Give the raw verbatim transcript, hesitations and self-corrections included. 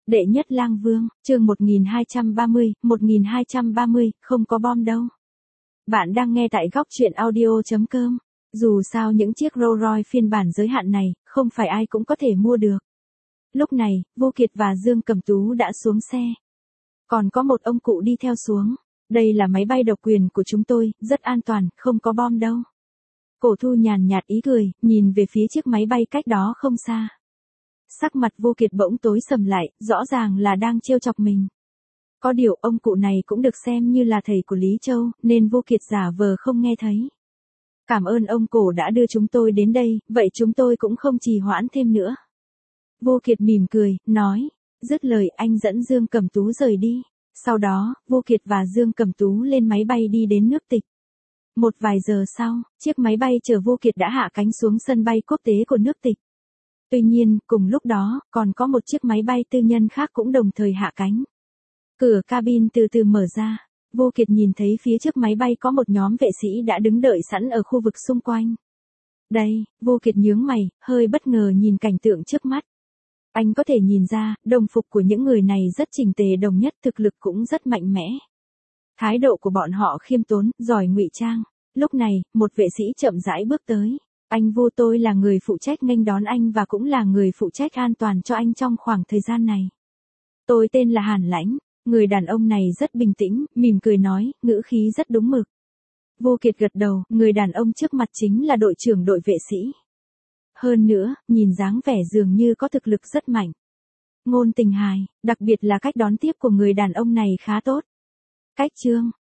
Đệ nhất lang vương, chương một nghìn hai trăm ba mươi, một nghìn hai trăm ba mươi, không có bom đâu. Bạn đang nghe tại góc truyện audio chấm com. Dù sao những chiếc Rolls Royce phiên bản giới hạn này, không phải ai cũng có thể mua được. Lúc này, Vô Kiệt và Dương Cẩm Tú đã xuống xe. Còn có một ông cụ đi theo xuống. Đây là máy bay độc quyền của chúng tôi, rất an toàn, không có bom đâu. Cổ Thu nhàn nhạt ý cười, nhìn về phía chiếc máy bay cách đó không xa. Sắc mặt Vô Kiệt bỗng tối sầm lại, rõ ràng là đang trêu chọc mình. Có điều ông cụ này cũng được xem như là thầy của Lý Châu, nên Vô Kiệt giả vờ không nghe thấy. Cảm ơn ông cổ đã đưa chúng tôi đến đây, vậy chúng tôi cũng không trì hoãn thêm nữa. Vô Kiệt mỉm cười, nói, dứt lời anh dẫn Dương Cẩm Tú rời đi. Sau đó, Vô Kiệt và Dương Cẩm Tú lên máy bay đi đến nước Tịch. Một vài giờ sau, chiếc máy bay chở Vô Kiệt đã hạ cánh xuống sân bay quốc tế của nước Tịch. Tuy nhiên, cùng lúc đó, còn có một chiếc máy bay tư nhân khác cũng đồng thời hạ cánh. Cửa cabin từ từ mở ra, Vô Kiệt nhìn thấy phía trước máy bay có một nhóm vệ sĩ đã đứng đợi sẵn ở khu vực xung quanh. Đây, Vô Kiệt nhướng mày, hơi bất ngờ nhìn cảnh tượng trước mắt. Anh có thể nhìn ra, đồng phục của những người này rất chỉnh tề đồng nhất, thực lực cũng rất mạnh mẽ. Thái độ của bọn họ khiêm tốn, giỏi ngụy trang. Lúc này, một vệ sĩ chậm rãi bước tới. Anh Vô, tôi là người phụ trách nghênh đón anh và cũng là người phụ trách an toàn cho anh trong khoảng thời gian này. Tôi tên là Hàn Lãnh. Người đàn ông này rất bình tĩnh, mỉm cười nói, ngữ khí rất đúng mực. Vô Kiệt gật đầu, người đàn ông trước mặt chính là đội trưởng đội vệ sĩ. Hơn nữa, nhìn dáng vẻ dường như có thực lực rất mạnh. Ngôn tình hài, đặc biệt là cách đón tiếp của người đàn ông này khá tốt. Cách trương,